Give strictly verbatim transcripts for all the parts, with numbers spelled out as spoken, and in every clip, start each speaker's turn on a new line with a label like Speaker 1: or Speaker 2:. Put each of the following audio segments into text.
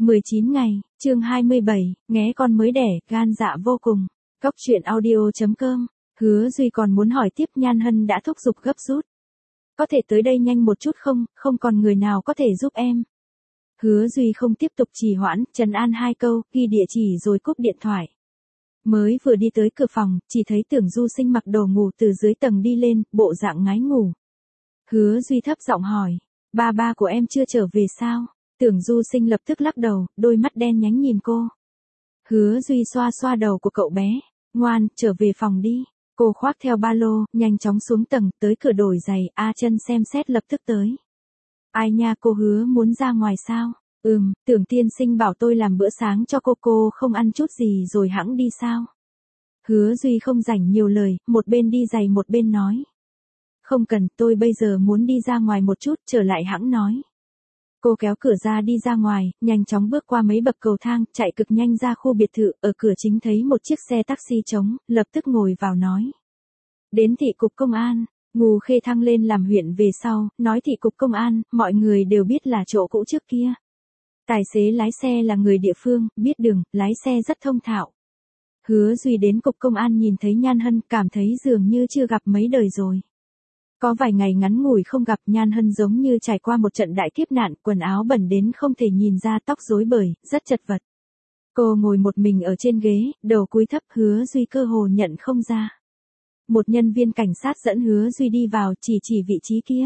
Speaker 1: mười chín ngày, chương hai mươi bảy, nghé con mới đẻ, gan dạ vô cùng. Cóc truyện audio chấm com, Hứa Duy còn muốn hỏi tiếp, Nhan Hân đã thúc giục gấp rút. Có thể tới đây nhanh một chút không, không còn người nào có thể giúp em. Hứa Duy không tiếp tục trì hoãn, trấn an hai câu, ghi địa chỉ rồi cúp điện thoại. Mới vừa đi tới cửa phòng, chỉ thấy Tưởng Du Sinh mặc đồ ngủ từ dưới tầng đi lên, bộ dạng ngái ngủ. Hứa Duy thấp giọng hỏi, ba ba của em chưa trở về sao? Tưởng Du Sinh lập tức lắc đầu, đôi mắt đen nhánh nhìn cô. Hứa Duy xoa xoa đầu của cậu bé, ngoan, trở về phòng đi. Cô khoác theo ba lô, nhanh chóng xuống tầng, tới cửa đổi giày, A Chân xem xét lập tức tới. Ai nha, cô Hứa muốn ra ngoài sao? Ừm, Tưởng tiên sinh bảo tôi làm bữa sáng cho cô, cô không ăn chút gì rồi hẵng đi sao? Hứa Duy không rảnh nhiều lời, một bên đi giày một bên nói. Không cần, tôi bây giờ muốn đi ra ngoài một chút, trở lại hẵng nói. Cô kéo cửa ra đi ra ngoài, nhanh chóng bước qua mấy bậc cầu thang, chạy cực nhanh ra khu biệt thự, ở cửa chính thấy một chiếc xe taxi trống, lập tức ngồi vào nói. Đến thị cục công an, Ngù Khê thăng lên làm huyện về sau, nói thị cục công an, mọi người đều biết là chỗ cũ trước kia. Tài xế lái xe là người địa phương, biết đường, lái xe rất thông thạo. Hứa Duy đến cục công an nhìn thấy Nhan Hân, cảm thấy dường như chưa gặp mấy đời rồi. Có vài ngày ngắn ngủi không gặp, Nhan Hân giống như trải qua một trận đại kiếp nạn, quần áo bẩn đến không thể nhìn ra, tóc rối bời, rất chật vật. Cô ngồi một mình ở trên ghế, đầu cúi thấp, Hứa Duy cơ hồ nhận không ra. Một nhân viên cảnh sát dẫn Hứa Duy đi vào, chỉ chỉ vị trí kia.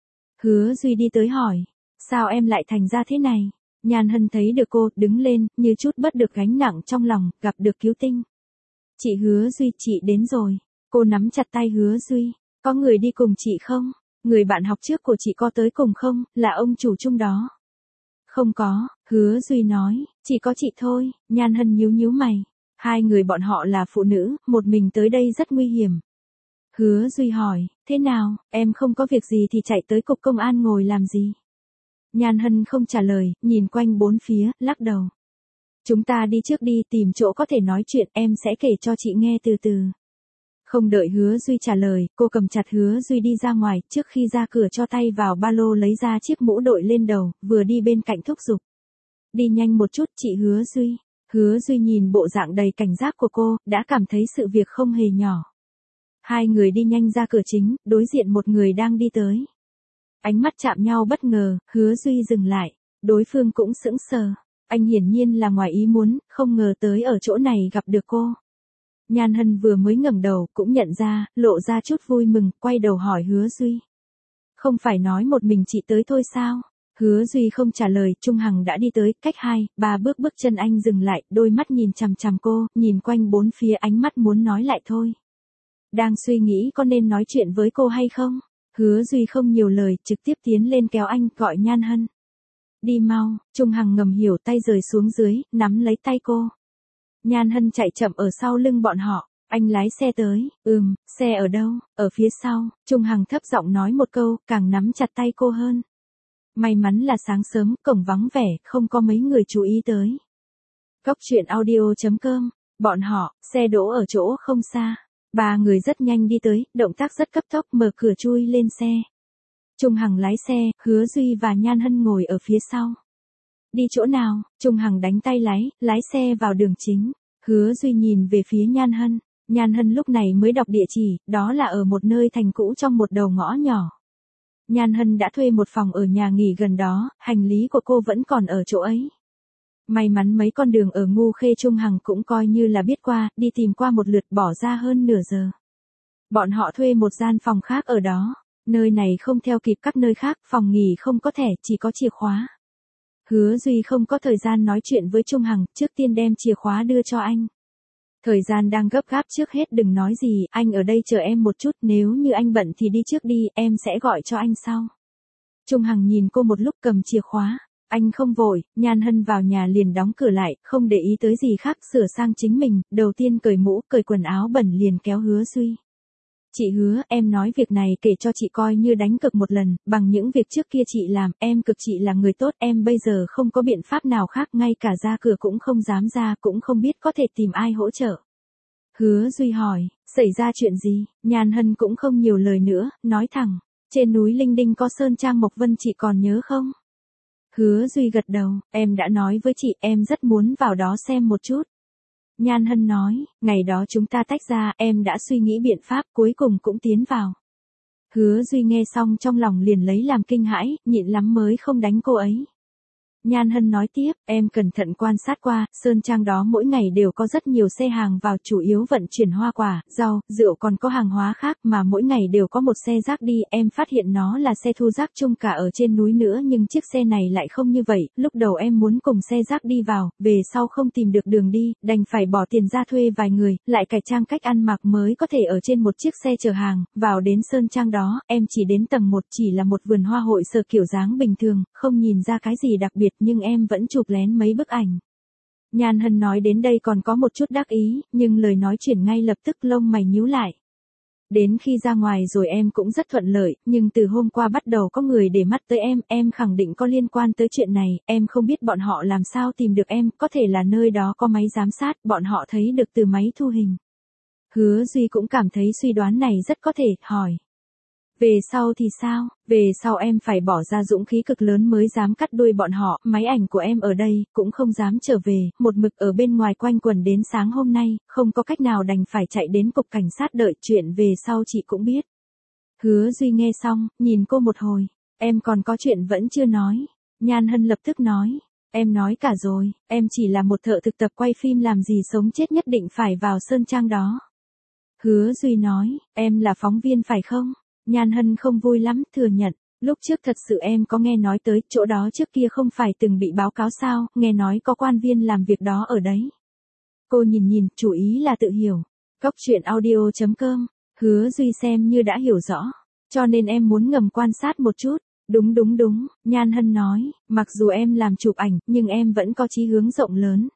Speaker 1: Hứa Duy đi tới hỏi, sao em lại thành ra thế này? Nhan Hân thấy được cô, đứng lên, như chút bớt được gánh nặng trong lòng, gặp được cứu tinh. Chị Hứa Duy, chị đến rồi. Cô nắm chặt tay Hứa Duy. Có người đi cùng chị không? Người bạn học trước của chị có tới cùng không? Là ông chủ chung đó. Không có, Hứa Duy nói, chỉ có chị thôi. Nhan Hân nhíu nhíu mày. Hai người bọn họ là phụ nữ, một mình tới đây rất nguy hiểm. Hứa Duy hỏi, thế nào, em không có việc gì thì chạy tới cục công an ngồi làm gì? Nhan Hân không trả lời, nhìn quanh bốn phía, lắc đầu. Chúng ta đi trước đi, tìm chỗ có thể nói chuyện, em sẽ kể cho chị nghe từ từ. Không đợi Hứa Duy trả lời, cô cầm chặt Hứa Duy đi ra ngoài, trước khi ra cửa cho tay vào ba lô lấy ra chiếc mũ đội lên đầu, vừa đi bên cạnh thúc giục. Đi nhanh một chút, chị Hứa Duy. Hứa Duy nhìn bộ dạng đầy cảnh giác của cô, đã cảm thấy sự việc không hề nhỏ. Hai người đi nhanh ra cửa chính, đối diện một người đang đi tới. Ánh mắt chạm nhau bất ngờ, Hứa Duy dừng lại, đối phương cũng sững sờ. Anh hiển nhiên là ngoài ý muốn, không ngờ tới ở chỗ này gặp được cô. Nhan Hân vừa mới ngẩng đầu, cũng nhận ra, lộ ra chút vui mừng, quay đầu hỏi Hứa Duy. Không phải nói một mình chị tới thôi sao? Hứa Duy không trả lời, Trung Hằng đã đi tới, cách hai, ba bước bước chân anh dừng lại, đôi mắt nhìn chằm chằm cô, nhìn quanh bốn phía, ánh mắt muốn nói lại thôi. Đang suy nghĩ có nên nói chuyện với cô hay không? Hứa Duy không nhiều lời, trực tiếp tiến lên kéo anh, gọi Nhan Hân. Đi mau, Trung Hằng ngầm hiểu, tay rời xuống dưới, nắm lấy tay cô. Nhan Hân chạy chậm ở sau lưng bọn họ, anh lái xe tới, ừm, xe ở đâu, ở phía sau, Trung Hằng thấp giọng nói một câu, càng nắm chặt tay cô hơn. May mắn là sáng sớm, cổng vắng vẻ, không có mấy người chú ý tới. Cóc truyện audio chấm com, bọn họ, xe đỗ ở chỗ không xa. Ba người rất nhanh đi tới, động tác rất cấp tốc, mở cửa chui lên xe. Trung Hằng lái xe, Hứa Duy và Nhan Hân ngồi ở phía sau. Đi chỗ nào? Trung Hằng đánh tay lái, lái xe vào đường chính. Hứa Duy nhìn về phía Nhan Hân. Nhan Hân lúc này mới đọc địa chỉ, đó là ở một nơi thành cũ trong một đầu ngõ nhỏ. Nhan Hân đã thuê một phòng ở nhà nghỉ gần đó, hành lý của cô vẫn còn ở chỗ ấy. May mắn mấy con đường ở Ngô Khê Trung Hằng cũng coi như là biết qua, đi tìm qua một lượt bỏ ra hơn nửa giờ. Bọn họ thuê một gian phòng khác ở đó, nơi này không theo kịp các nơi khác, phòng nghỉ không có thẻ, chỉ có chìa khóa. Hứa Duy không có thời gian nói chuyện với Trung Hằng, trước tiên đem chìa khóa đưa cho anh. Thời gian đang gấp gáp, trước hết đừng nói gì, anh ở đây chờ em một chút, nếu như anh bận thì đi trước đi, em sẽ gọi cho anh sau. Trung Hằng nhìn cô một lúc, cầm chìa khóa. Anh không vội, Nhan Hân vào nhà liền đóng cửa lại, không để ý tới gì khác, sửa sang chính mình, đầu tiên cởi mũ, cởi quần áo bẩn liền kéo Hứa Duy. Chị Hứa, em nói việc này kể cho chị coi như đánh cược một lần, bằng những việc trước kia chị làm, em cực chị là người tốt, em bây giờ không có biện pháp nào khác, ngay cả ra cửa cũng không dám ra, cũng không biết có thể tìm ai hỗ trợ. Hứa Duy hỏi, xảy ra chuyện gì? Nhan Hân cũng không nhiều lời nữa, nói thẳng, trên núi Linh Đinh có Sơn Trang Mộc Vân chị còn nhớ không? Hứa Duy gật đầu, em đã nói với chị em rất muốn vào đó xem một chút. Nhan Hân nói, ngày đó chúng ta tách ra, em đã suy nghĩ biện pháp, cuối cùng cũng tiến vào. Hứa Duy nghe xong trong lòng liền lấy làm kinh hãi, nhịn lắm mới không đánh cô ấy. Nhan Hân nói tiếp, em cẩn thận quan sát qua, Sơn Trang đó mỗi ngày đều có rất nhiều xe hàng vào, chủ yếu vận chuyển hoa quả, rau, rượu, còn có hàng hóa khác, mà mỗi ngày đều có một xe rác đi, em phát hiện nó là xe thu rác chung cả ở trên núi nữa, nhưng chiếc xe này lại không như vậy, lúc đầu em muốn cùng xe rác đi vào, về sau không tìm được đường đi, đành phải bỏ tiền ra thuê vài người, lại cải trang cách ăn mặc mới có thể ở trên một chiếc xe chở hàng, vào đến Sơn Trang đó, em chỉ đến tầng một, chỉ là một vườn hoa hội sở kiểu dáng bình thường, không nhìn ra cái gì đặc biệt, nhưng em vẫn chụp lén mấy bức ảnh. Nhan Hân nói đến đây còn có một chút đắc ý, nhưng lời nói chuyển ngay lập tức lông mày nhíu lại. Đến khi ra ngoài rồi em cũng rất thuận lợi, nhưng từ hôm qua bắt đầu có người để mắt tới em, em khẳng định có liên quan tới chuyện này, em không biết bọn họ làm sao tìm được em, có thể là nơi đó có máy giám sát, bọn họ thấy được từ máy thu hình. Hứa Duy cũng cảm thấy suy đoán này rất có thể, hỏi. Về sau thì sao? Về sau em phải bỏ ra dũng khí cực lớn mới dám cắt đuôi bọn họ, máy ảnh của em ở đây, cũng không dám trở về, một mực ở bên ngoài quanh quẩn đến sáng hôm nay, không có cách nào đành phải chạy đến cục cảnh sát đợi, chuyện về sau chị cũng biết. Hứa Duy nghe xong, nhìn cô một hồi, em còn có chuyện vẫn chưa nói. Nhan Hân lập tức nói, em nói cả rồi, em chỉ là một thợ thực tập quay phim, làm gì sống chết nhất định phải vào Sơn Trang đó. Hứa Duy nói, em là phóng viên phải không? Nhan Hân không vui lắm, thừa nhận, lúc trước thật sự em có nghe nói tới, chỗ đó trước kia không phải từng bị báo cáo sao, nghe nói có quan viên làm việc đó ở đấy. Cô nhìn nhìn, chủ ý là tự hiểu. Cóc truyện audio chấm com, Hứa Duy xem như đã hiểu rõ, cho nên em muốn ngầm quan sát một chút. Đúng đúng đúng, Nhan Hân nói, mặc dù em làm chụp ảnh, nhưng em vẫn có chí hướng rộng lớn.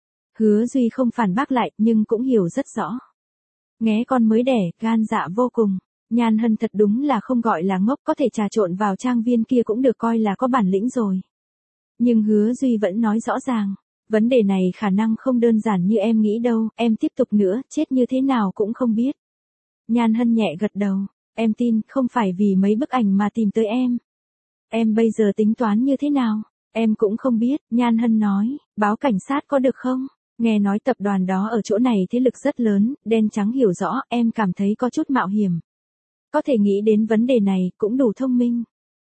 Speaker 1: Hứa Duy không phản bác lại, nhưng cũng hiểu rất rõ. Nghé con mới đẻ, gan dạ vô cùng. Nhan Hân thật đúng là không gọi là ngốc, có thể trà trộn vào trang viên kia cũng được coi là có bản lĩnh rồi. Nhưng Hứa Duy vẫn nói rõ ràng, vấn đề này khả năng không đơn giản như em nghĩ đâu, em tiếp tục nữa, chết như thế nào cũng không biết. Nhan Hân nhẹ gật đầu, em tin, không phải vì mấy bức ảnh mà tìm tới em. Em bây giờ tính toán như thế nào, em cũng không biết, Nhan Hân nói, báo cảnh sát có được không? Nghe nói tập đoàn đó ở chỗ này thế lực rất lớn, đen trắng hiểu rõ, em cảm thấy có chút mạo hiểm. Có thể nghĩ đến vấn đề này, cũng đủ thông minh.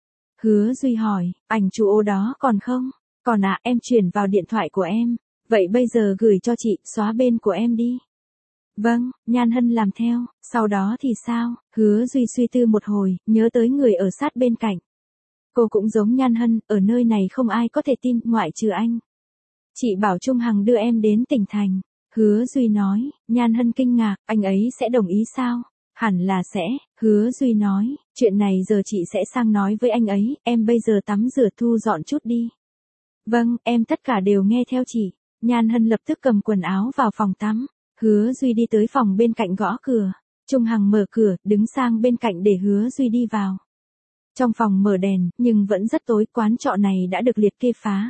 Speaker 1: Hứa Duy hỏi, ảnh chủ ô đó còn không? Còn ạ, à, em chuyển vào điện thoại của em. Vậy bây giờ gửi cho chị, xóa bên của em đi. Vâng, Nhan Hân làm theo, sau đó thì sao? Hứa Duy suy tư một hồi, nhớ tới người ở sát bên cạnh. Cô cũng giống Nhan Hân, ở nơi này không ai có thể tin, ngoại trừ anh. Chị bảo Trung Hằng đưa em đến tỉnh thành. Hứa Duy nói, Nhan Hân kinh ngạc, anh ấy sẽ đồng ý sao? Hẳn là sẽ, Hứa Duy nói, chuyện này giờ chị sẽ sang nói với anh ấy, em bây giờ tắm rửa thu dọn chút đi. Vâng, em tất cả đều nghe theo chị. Nhan Hân lập tức cầm quần áo vào phòng tắm. Hứa Duy đi tới phòng bên cạnh gõ cửa. Trung Hằng mở cửa, đứng sang bên cạnh để Hứa Duy đi vào. Trong phòng mở đèn, nhưng vẫn rất tối, quán trọ này đã được liệt kê phá.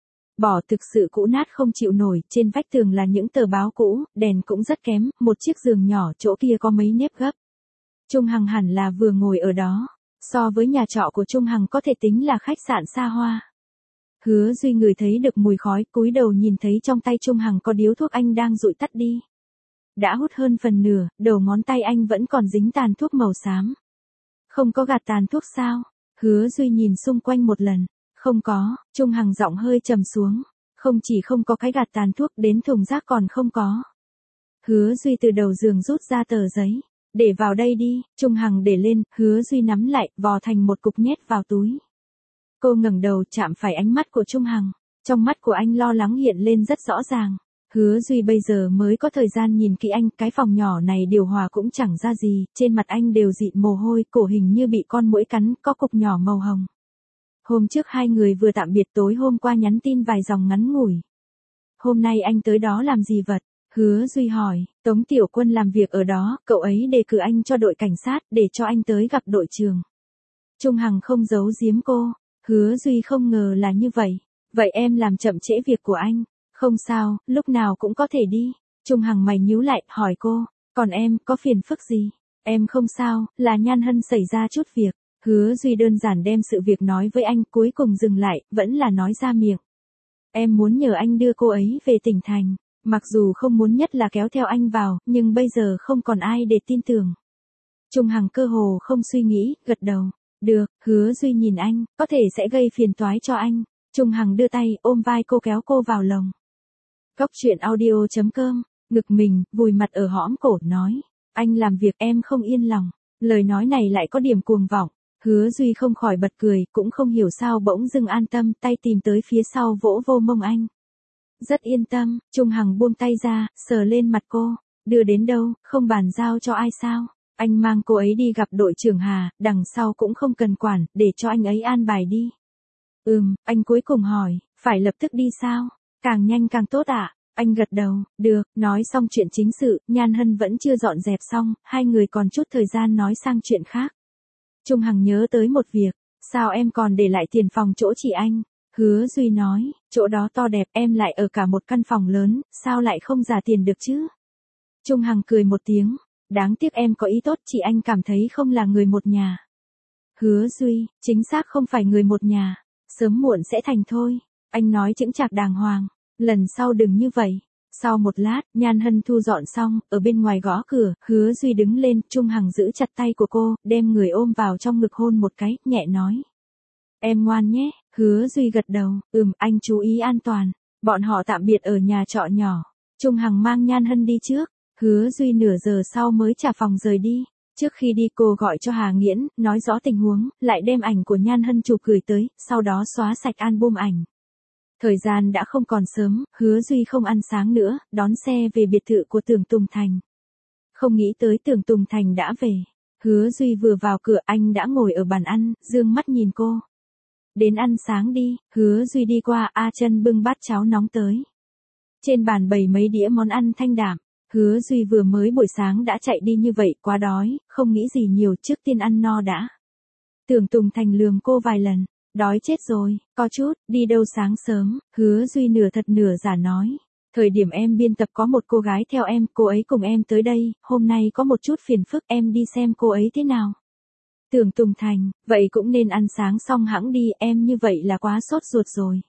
Speaker 1: Bỏ thực sự cũ nát không chịu nổi, trên vách tường là những tờ báo cũ, đèn cũng rất kém, một chiếc giường nhỏ chỗ kia có mấy nếp gấp. Trung Hằng hẳn là vừa ngồi ở đó, so với nhà trọ của Trung Hằng có thể tính là khách sạn xa hoa. Hứa Duy ngửi thấy được mùi khói, cúi đầu nhìn thấy trong tay Trung Hằng có điếu thuốc anh đang dụi tắt đi. Đã hút hơn phần nửa, đầu ngón tay anh vẫn còn dính tàn thuốc màu xám. Không có gạt tàn thuốc sao? Hứa Duy nhìn xung quanh một lần. Không có, Trung Hằng giọng hơi trầm xuống. Không chỉ không có cái gạt tàn thuốc, đến thùng rác còn không có. Hứa Duy từ đầu giường rút ra tờ giấy. Để vào đây đi, Trung Hằng để lên, Hứa Duy nắm lại, vò thành một cục nhét vào túi. Cô ngẩng đầu chạm phải ánh mắt của Trung Hằng. Trong mắt của anh lo lắng hiện lên rất rõ ràng. Hứa Duy bây giờ mới có thời gian nhìn kỹ anh, cái phòng nhỏ này điều hòa cũng chẳng ra gì, trên mặt anh đều dịn mồ hôi, cổ hình như bị con muỗi cắn, có cục nhỏ màu hồng. Hôm trước hai người vừa tạm biệt, tối hôm qua nhắn tin vài dòng ngắn ngủi. Hôm nay anh tới đó làm gì vật? Hứa Duy hỏi, Tống Tiểu Quân làm việc ở đó, cậu ấy đề cử anh cho đội cảnh sát, để cho anh tới gặp đội trưởng. Trung Hằng không giấu giếm cô, Hứa Duy không ngờ là như vậy. Vậy em làm chậm trễ việc của anh. Không sao, lúc nào cũng có thể đi. Trung Hằng mày nhíu lại, hỏi cô, còn em, có phiền phức gì? Em không sao, là Nhan Hân xảy ra chút việc. Hứa Duy đơn giản đem sự việc nói với anh, cuối cùng dừng lại, vẫn là nói ra miệng. Em muốn nhờ anh đưa cô ấy về tỉnh thành. Mặc dù không muốn nhất là kéo theo anh vào, nhưng bây giờ không còn ai để tin tưởng. Trung Hằng cơ hồ không suy nghĩ, gật đầu. Được, Hứa Duy nhìn anh, có thể sẽ gây phiền toái cho anh. Trung Hằng đưa tay, ôm vai cô kéo cô vào lồng. Cốc truyện audio chấm com, ngực mình, vùi mặt ở hõm cổ, nói. Anh làm việc em không yên lòng. Lời nói này lại có điểm cuồng vọng. Hứa Duy không khỏi bật cười, cũng không hiểu sao bỗng dưng an tâm, tay tìm tới phía sau vỗ vô mông anh. Rất yên tâm, Trung Hằng buông tay ra, sờ lên mặt cô. Đưa đến đâu, không bàn giao cho ai sao? Anh mang cô ấy đi gặp đội trưởng Hà, đằng sau cũng không cần quản, để cho anh ấy an bài đi. Ừm, anh cuối cùng hỏi, phải lập tức đi sao? Càng nhanh càng tốt ạ. À? Anh gật đầu, được, nói xong chuyện chính sự, Nhan Hân vẫn chưa dọn dẹp xong, hai người còn chút thời gian nói sang chuyện khác. Trung Hằng nhớ tới một việc, sao em còn để lại tiền phòng chỗ chị anh? Hứa Duy nói, chỗ đó to đẹp, em lại ở cả một căn phòng lớn, sao lại không giả tiền được chứ? Trung Hằng cười một tiếng, đáng tiếc em có ý tốt, chị anh cảm thấy không là người một nhà. Hứa Duy, chính xác không phải người một nhà, sớm muộn sẽ thành thôi. Anh nói chững chạc đàng hoàng, lần sau đừng như vậy. Sau một lát, Nhan Hân thu dọn xong, ở bên ngoài gõ cửa, Hứa Duy đứng lên, Trung Hằng giữ chặt tay của cô, đem người ôm vào trong ngực hôn một cái, nhẹ nói. Em ngoan nhé, Hứa Duy gật đầu, ừm, anh chú ý an toàn. Bọn họ tạm biệt ở nhà trọ nhỏ. Trung Hằng mang Nhan Hân đi trước, Hứa Duy nửa giờ sau mới trả phòng rời đi. Trước khi đi cô gọi cho Hà Nghiễn, nói rõ tình huống, lại đem ảnh của Nhan Hân chụp gửi tới, sau đó xóa sạch album ảnh. Thời gian đã không còn sớm, Hứa Duy không ăn sáng nữa, đón xe về biệt thự của Tưởng Tùng Thành. Không nghĩ tới Tưởng Tùng Thành đã về. Hứa Duy vừa vào cửa anh đã ngồi ở bàn ăn, dương mắt nhìn cô. Đến ăn sáng đi, Hứa Duy đi qua, A Chân bưng bát cháo nóng tới. Trên bàn bày mấy đĩa món ăn thanh đạm. Hứa Duy vừa mới buổi sáng đã chạy đi như vậy, quá đói, không nghĩ gì nhiều, trước tiên ăn no đã. Tưởng Tùng Thành lườm cô vài lần. Đói chết rồi, có chút, đi đâu sáng sớm, Hứa Duy nửa thật nửa giả nói. Thời điểm em biên tập có một cô gái theo em, cô ấy cùng em tới đây, hôm nay có một chút phiền phức, em đi xem cô ấy thế nào. Tưởng Tùng Thành, vậy cũng nên ăn sáng xong hẵng đi, em như vậy là quá sốt ruột rồi.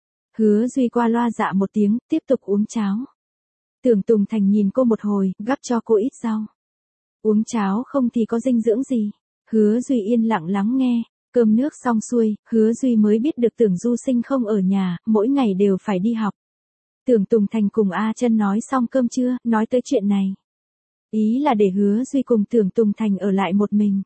Speaker 1: Hứa Duy qua loa dạ một tiếng, tiếp tục uống cháo. Tưởng Tùng Thành nhìn cô một hồi, gắp cho cô ít rau. Uống cháo không thì có dinh dưỡng gì. Hứa Duy yên lặng lắng nghe. Cơm nước xong xuôi, Hứa Duy mới biết được Tưởng Du Sinh không ở nhà, mỗi ngày đều phải đi học. Tưởng Tùng Thành cùng A Chân nói xong cơm trưa, nói tới chuyện này. Ý là để Hứa Duy cùng Tưởng Tùng Thành ở lại một mình.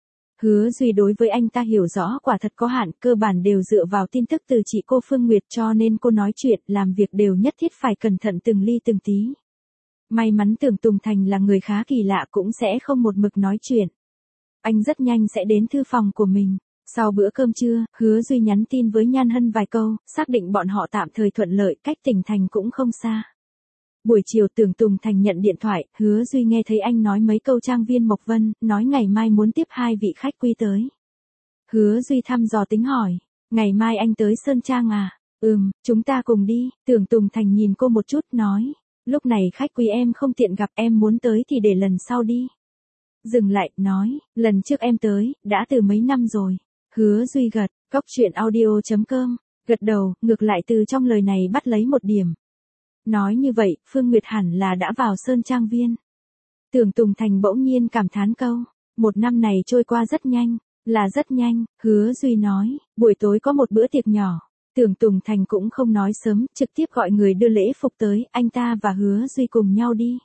Speaker 1: Hứa Duy đối với anh ta hiểu rõ quả thật có hạn, cơ bản đều dựa vào tin tức từ chị cô Phương Nguyệt, cho nên cô nói chuyện, làm việc đều nhất thiết phải cẩn thận từng ly từng tí. May mắn Tưởng Tùng Thành là người khá kỳ lạ, cũng sẽ không một mực nói chuyện. Anh rất nhanh sẽ đến thư phòng của mình. Sau bữa cơm trưa, Hứa Duy nhắn tin với Nhan Hân vài câu, xác định bọn họ tạm thời thuận lợi, cách tỉnh thành cũng không xa. Buổi chiều Tưởng Tùng Thành nhận điện thoại, Hứa Duy nghe thấy anh nói mấy câu trang viên Mộc Vân, nói ngày mai muốn tiếp hai vị khách quý tới. Hứa Duy thăm dò tính hỏi, ngày mai anh tới Sơn Trang à? Ừm, chúng ta cùng đi. Tưởng Tùng Thành nhìn cô một chút, nói, lúc này khách quý em không tiện gặp, em muốn tới thì để lần sau đi. Dừng lại, nói, lần trước em tới, đã từ mấy năm rồi. Hứa Duy gật, cốc truyện audio chấm com, gật đầu, ngược lại từ trong lời này bắt lấy một điểm. Nói như vậy, Phương Nguyệt hẳn là đã vào Sơn Trang Viên. Tưởng Tùng Thành bỗng nhiên cảm thán câu, một năm này trôi qua rất nhanh, là rất nhanh, Hứa Duy nói, buổi tối có một bữa tiệc nhỏ. Tưởng Tùng Thành cũng không nói sớm, trực tiếp gọi người đưa lễ phục tới, anh ta và Hứa Duy cùng nhau đi.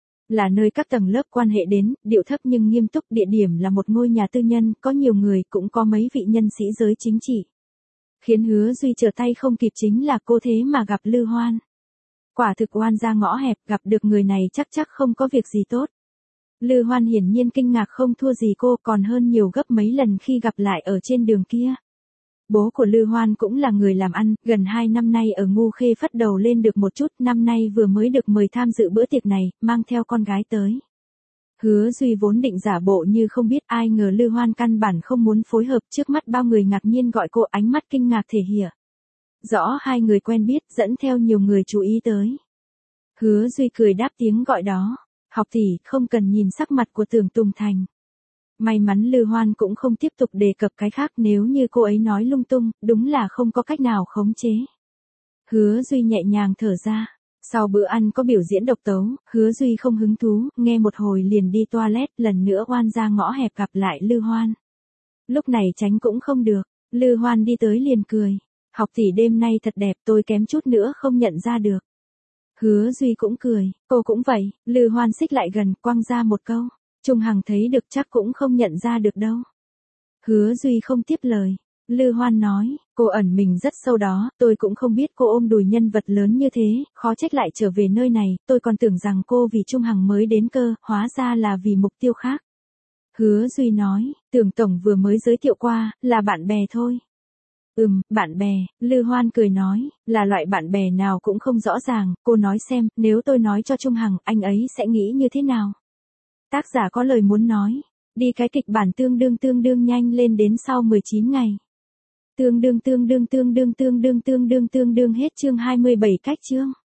Speaker 1: Là nơi các tầng lớp quan hệ đến, điệu thấp nhưng nghiêm túc, địa điểm là một ngôi nhà tư nhân, có nhiều người, cũng có mấy vị nhân sĩ giới chính trị. Khiến Hứa Duy trở tay không kịp chính là cô thế mà gặp Lư Hoan. Quả thực oan ra ngõ hẹp, gặp được người này chắc chắc không có việc gì tốt. Lư Hoan hiển nhiên kinh ngạc không thua gì cô, còn hơn nhiều gấp mấy lần khi gặp lại ở trên đường kia. Bố của Lư Hoan cũng là người làm ăn, gần hai năm nay ở Ngu Khê phất đầu lên được một chút, năm nay vừa mới được mời tham dự bữa tiệc này, mang theo con gái tới. Hứa Duy vốn định giả bộ như không biết, ai ngờ Lư Hoan căn bản không muốn phối hợp, trước mắt bao người ngạc nhiên gọi cô, ánh mắt kinh ngạc thể hiện. Rõ hai người quen biết, dẫn theo nhiều người chú ý tới. Hứa Duy cười đáp tiếng gọi đó, học tỷ, không cần nhìn sắc mặt của Tưởng Tùng Thành. May mắn Lư Hoan cũng không tiếp tục đề cập cái khác, nếu như cô ấy nói lung tung, đúng là không có cách nào khống chế. Hứa Duy nhẹ nhàng thở ra. Sau bữa ăn có biểu diễn độc tấu, Hứa Duy không hứng thú, nghe một hồi liền đi toilet, lần nữa oan ra ngõ hẹp gặp lại Lư Hoan. Lúc này tránh cũng không được, Lư Hoan đi tới liền cười. Học tỷ đêm nay thật đẹp, tôi kém chút nữa không nhận ra được. Hứa Duy cũng cười, cô cũng vậy. Lư Hoan xích lại gần, quăng ra một câu. Trung Hằng thấy được chắc cũng không nhận ra được đâu. Hứa Duy không tiếp lời. Lư Hoan nói, cô ẩn mình rất sâu đó, tôi cũng không biết cô ôm đùi nhân vật lớn như thế, khó trách lại trở về nơi này, tôi còn tưởng rằng cô vì Trung Hằng mới đến cơ, hóa ra là vì mục tiêu khác. Hứa Duy nói, Tưởng tổng vừa mới giới thiệu qua, là bạn bè thôi. Ừm, bạn bè. Lư Hoan cười nói, là loại bạn bè nào cũng không rõ ràng, cô nói xem, nếu tôi nói cho Trung Hằng, anh ấy sẽ nghĩ như thế nào? Tác giả có lời muốn nói, đi cái kịch bản tương đương tương đương nhanh lên đến sau mười chín ngày. Tương đương tương đương tương đương tương đương tương đương tương đương hết chương hai mươi bảy cách chương.